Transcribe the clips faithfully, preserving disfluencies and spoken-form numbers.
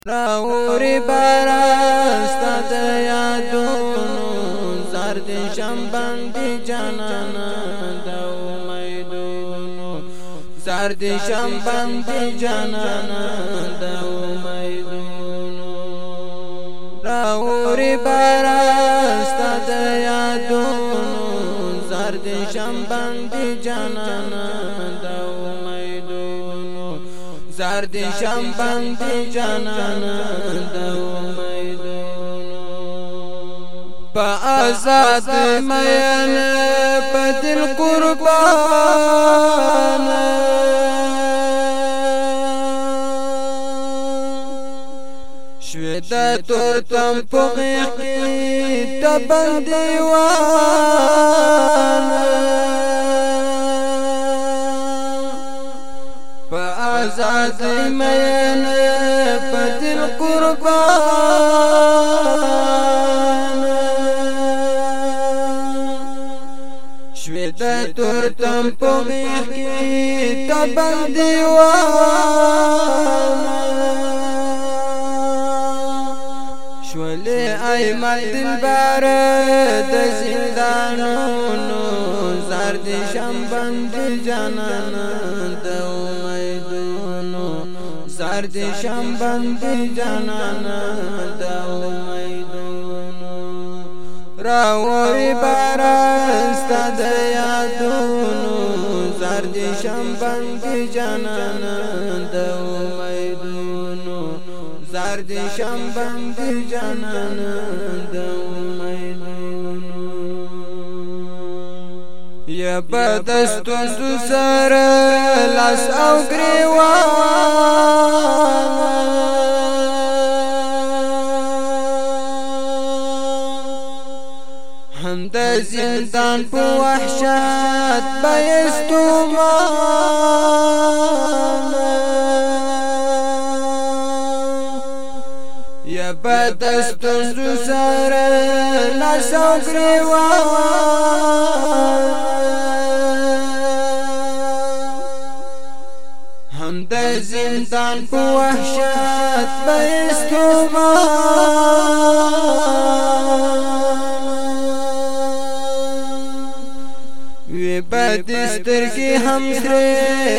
راوری بارستا د یادونو زرد شمبندی جانانا د امیدونو زرد شمبندی جانانا د امیدونو راوری بارستا د یادونو زرد شمبندی جانانا د زرد شمبندی جانانا د امیدونو په آزاد مین په دل قربان شویدا تورتم پوغی کی تبندیوان آزاد مین په دل قربان شویدا تورتم پوغی کی تبندیوان شولی ایمت دلبر د زندانونو زرد شمبندی جانانا د امیدونو زرد شمبندی جانانا د امیدونو راوی بارستا د یادونو زرد شمبندی جانانا د امیدونو زرد شمبندی جانانا د امیدونو یا بدستون سو سر لاس او گریوان هم د زندان په وحشت بایستومان یا بدستون سو سر لاس او گریوان د زندان په وحشت بایستومان وی بدسترگی هم سره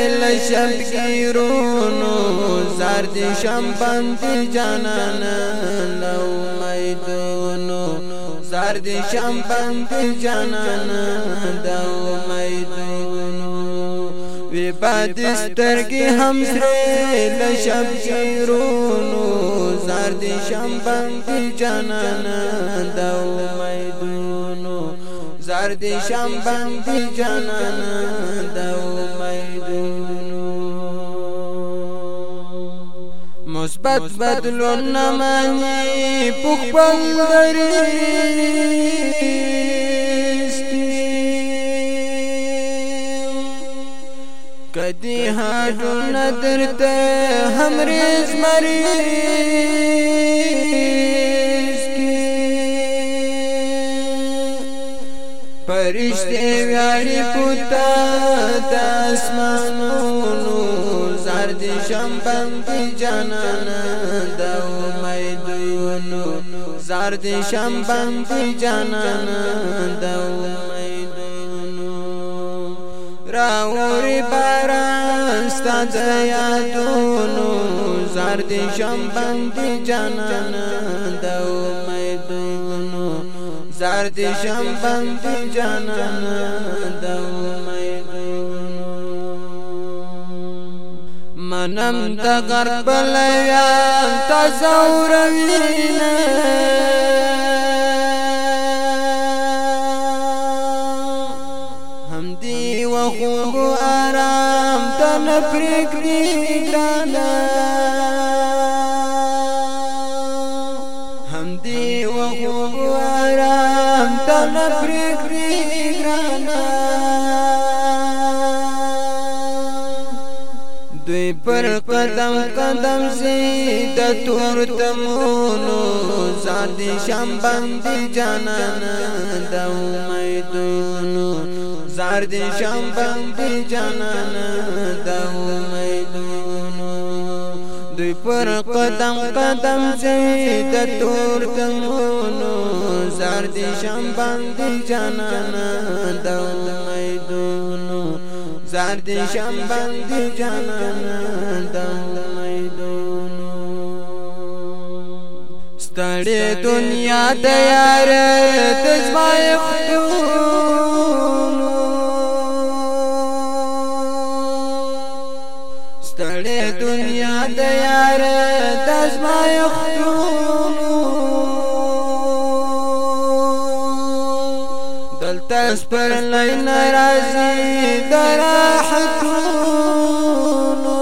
لشبگیرونو زرد شمبندی جانانا لو میدونو زرد شمبندی جانانا دو میدونو وی بدسترگی هم سره لشبگیرونو زرد شمبندی جانانا دو میدونو زرد شمبندی جانانا دو میدونو مثبت بدلون نمانی پخبل دریستی کدی هاډو ندرته هم ریز مریض کی پرشتے ویاری پوتا د اسمانونو زرد شمبندی جانانا د امیدونو زرد شمبندی جانانا د امیدونو راوری بارستا د یادونو زرد شمبندی جانانا د امیدونو زرد شمبندی جانانا د امیدونو منم د غرب لیان تزوروینه خوب آرام تن پرکری گرانا هم دی و خوب آرام تن پرکری گرانا دوی پر قدم قدم زید تور تمونو زرد شمبندی جانانا د امیدونو زرد شمبندی جانانا د امیدونو دوی دوی پر قدم قدم زی د تور تمونو زار دي شم باندې جانانا د امیدونو زار دي شم باندې جانانا د امیدونو ستړې دنیا د یار د زما یختونو ستړې دنیا د یار د زما یختونو دلته سپر لین راځي د راحتونو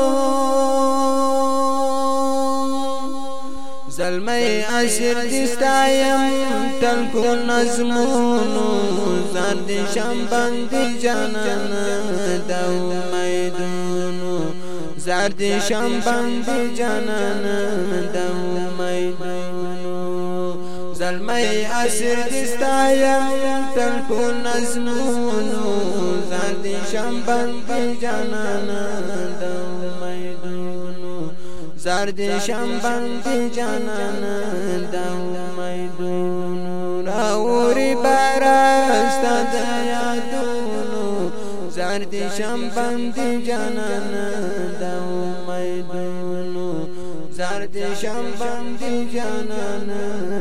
زلمی اسیر دستایم تل کو نظمونو زار دي شم باندې جانانا د امیدونو زار دي شم باندې جانانا د امیدونو زلمی اسیر دستایم تل کو نظمونو زار دي شم باندې جانانا د امیدونو زار دي شم باندې جانانا د امیدونو راوري براستا د یادونو زار دي شم باندې جانانا د امیدونو زار دي شم باندې جانانا